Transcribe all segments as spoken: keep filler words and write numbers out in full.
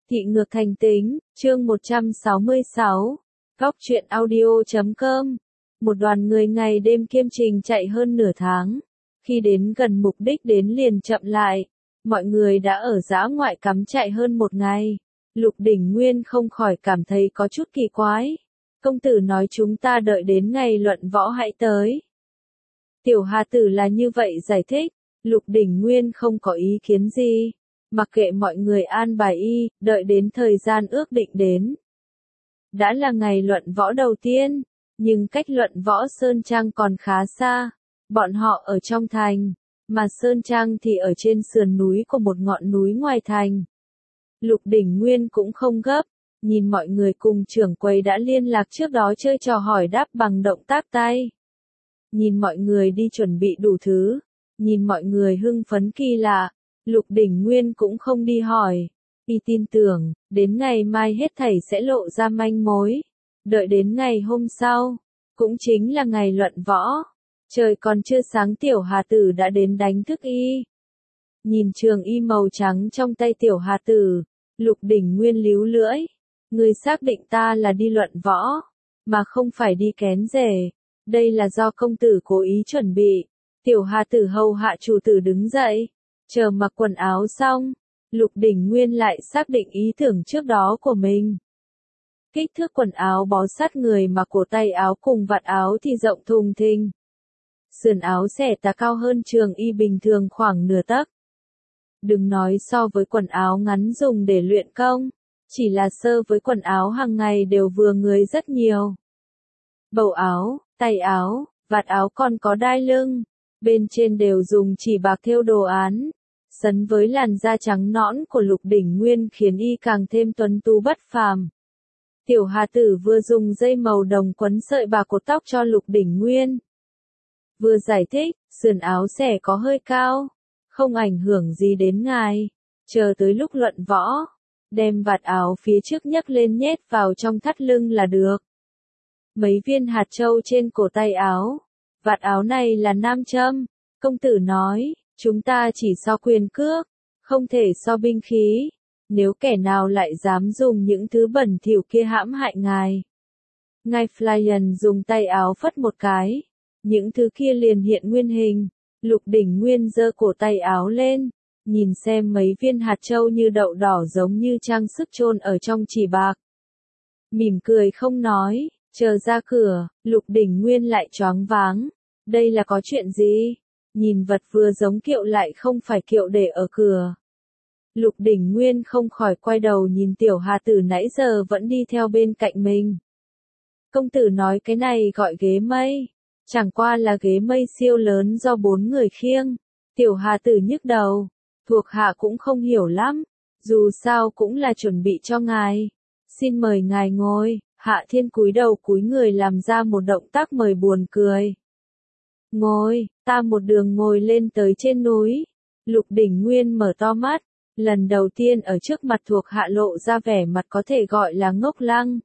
Thị ngược thành tính, chương một trăm sáu mươi sáu, Góc truyện audio chấm com. Một đoàn người ngày đêm kiêm trình chạy hơn nửa tháng. Khi đến gần mục đích đến liền chậm lại. Mọi người đã ở dã ngoại cắm chạy hơn một ngày. Lục Đỉnh Nguyên không khỏi cảm thấy có chút kỳ quái. Công tử nói chúng ta đợi đến ngày luận võ hãy tới. Tiểu Hà Tử là như vậy giải thích. Lục Đỉnh Nguyên không có ý kiến gì. Mặc kệ mọi người an bài y, đợi đến thời gian ước định đến. Đã là ngày luận võ đầu tiên, nhưng cách luận võ Sơn Trang còn khá xa. Bọn họ ở trong thành, mà Sơn Trang thì ở trên sườn núi của một ngọn núi ngoài thành. Lục Đỉnh Nguyên cũng không gấp, nhìn mọi người cùng trưởng quầy đã liên lạc trước đó chơi trò hỏi đáp bằng động tác tay. Nhìn mọi người đi chuẩn bị đủ thứ, nhìn mọi người hưng phấn kỳ lạ. Lục Đỉnh Nguyên cũng không đi hỏi, y tin tưởng, đến ngày mai hết thảy sẽ lộ ra manh mối. Đợi đến ngày hôm sau, cũng chính là ngày luận võ. Trời còn chưa sáng Tiểu Hà Tử đã đến đánh thức y. Nhìn trường y màu trắng trong tay Tiểu Hà Tử, Lục Đỉnh Nguyên líu lưỡi. Người xác định ta là đi luận võ, mà không phải đi kén rể. Đây là do công tử cố ý chuẩn bị. Tiểu Hà Tử hầu hạ chủ tử đứng dậy. Chờ mặc quần áo xong, Lục Đỉnh Nguyên lại xác định ý tưởng trước đó của mình. Kích thước quần áo bó sát người mà cổ tay áo cùng vạt áo thì rộng thùng thình. Sườn áo xẻ tà cao hơn trường y bình thường khoảng nửa tấc. Đừng nói so với quần áo ngắn dùng để luyện công, chỉ là sơ với quần áo hàng ngày đều vừa người rất nhiều. Bầu áo, tay áo, vạt áo còn có đai lưng, bên trên đều dùng chỉ bạc thêu đồ án. Sấn với làn da trắng nõn của Lục Đỉnh Nguyên khiến y càng thêm tuấn tú bất phàm. Tiểu Hà Tử vừa dùng dây màu đồng quấn sợi bạc cột tóc cho Lục Đỉnh Nguyên. Vừa giải thích, sườn áo xẻ có hơi cao, không ảnh hưởng gì đến ngài. Chờ tới lúc luận võ, đem vạt áo phía trước nhấc lên nhét vào trong thắt lưng là được. Mấy viên hạt châu trên cổ tay áo. Vạt áo này là nam châm. Công tử nói. Chúng ta chỉ so quyền cước, không thể so binh khí. Nếu kẻ nào lại dám dùng những thứ bẩn thỉu kia hãm hại ngài. Ngài Flyen dùng tay áo phất một cái. Những thứ kia liền hiện nguyên hình. Lục Đỉnh Nguyên giơ cổ tay áo lên. Nhìn xem mấy viên hạt châu như đậu đỏ giống như trang sức chôn ở trong chỉ bạc. Mỉm cười không nói, chờ ra cửa, Lục Đỉnh Nguyên lại choáng váng. Đây là có chuyện gì? Nhìn vật vừa giống kiệu lại không phải kiệu để ở cửa. Lục Đỉnh Nguyên không khỏi quay đầu nhìn Tiểu Hà Tử nãy giờ vẫn đi theo bên cạnh mình. Công tử nói cái này gọi ghế mây. Chẳng qua là ghế mây siêu lớn do bốn người khiêng. Tiểu Hà Tử nhức đầu. Thuộc hạ cũng không hiểu lắm. Dù sao cũng là chuẩn bị cho ngài. Xin mời ngài ngồi. Hạ Thiên cúi đầu cúi người làm ra một động tác mời buồn cười. Ngồi, ta một đường ngồi lên tới trên núi. Lục Đỉnh Nguyên mở to mắt, lần đầu tiên ở trước mặt thuộc hạ lộ ra vẻ mặt có thể gọi là ngốc lăng.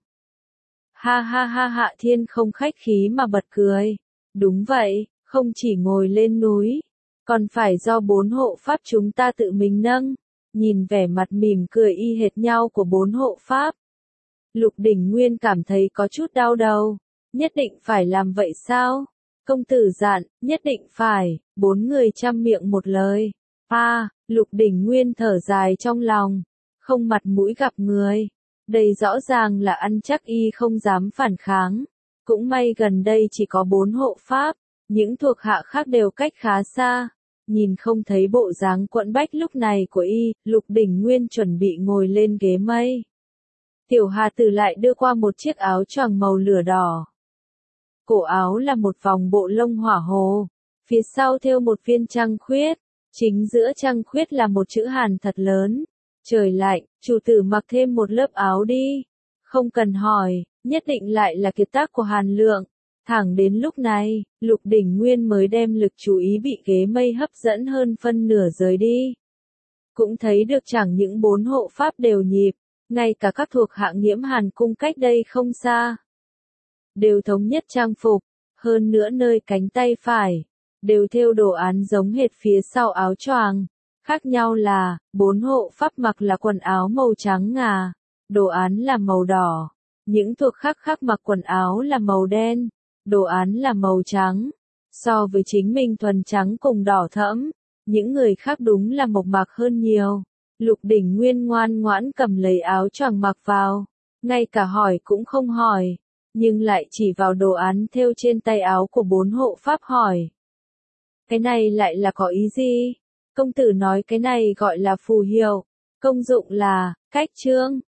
Ha ha ha Hạ Thiên không khách khí mà bật cười. Đúng vậy, không chỉ ngồi lên núi, còn phải do bốn hộ pháp chúng ta tự mình nâng. Nhìn vẻ mặt mỉm cười y hệt nhau của bốn hộ pháp. Lục Đỉnh Nguyên cảm thấy có chút đau đầu. Nhất định phải làm vậy sao? Công tử dặn, nhất định phải, bốn người chăm miệng một lời. A, à, Lục Đỉnh Nguyên thở dài trong lòng, không mặt mũi gặp người. Đây rõ ràng là ăn chắc y không dám phản kháng. Cũng may gần đây chỉ có bốn hộ pháp, những thuộc hạ khác đều cách khá xa. Nhìn không thấy bộ dáng quẫn bách lúc này của y, Lục Đỉnh Nguyên chuẩn bị ngồi lên ghế mây. Tiểu Hà Tử lại đưa qua một chiếc áo choàng màu lửa đỏ. Cổ áo là một vòng bộ lông hỏa hồ, phía sau thêu một viên trăng khuyết, chính giữa trăng khuyết là một chữ Hàn thật lớn. Trời lạnh, chủ tử mặc thêm một lớp áo đi. Không cần hỏi, nhất định lại là kiệt tác của Hàn Lượng. Thẳng đến lúc này, Lục Đỉnh Nguyên mới đem lực chú ý bị ghế mây hấp dẫn hơn phân nửa rời đi. Cũng thấy được chẳng những bốn hộ pháp đều nhịp, ngay cả các thuộc hạ Nghiễm Hàn cung cách đây không xa. Đều thống nhất trang phục, hơn nữa nơi cánh tay phải, đều thêu đồ án giống hệt phía sau áo choàng, Khác nhau là, bốn hộ pháp mặc là quần áo màu trắng ngà, đồ án là màu đỏ. Những thuộc khác khác mặc quần áo là màu đen, đồ án là màu trắng. So với chính mình thuần trắng cùng đỏ thẫm, những người khác đúng là mộc mạc hơn nhiều. Lục Đỉnh Nguyên ngoan ngoãn cầm lấy áo choàng mặc vào, ngay cả hỏi cũng không hỏi, nhưng lại chỉ vào đồ án thêu trên tay áo của bốn hộ pháp hỏi. Cái này lại là có ý gì? Công tử nói cái này gọi là phù hiệu, công dụng là, cách trương.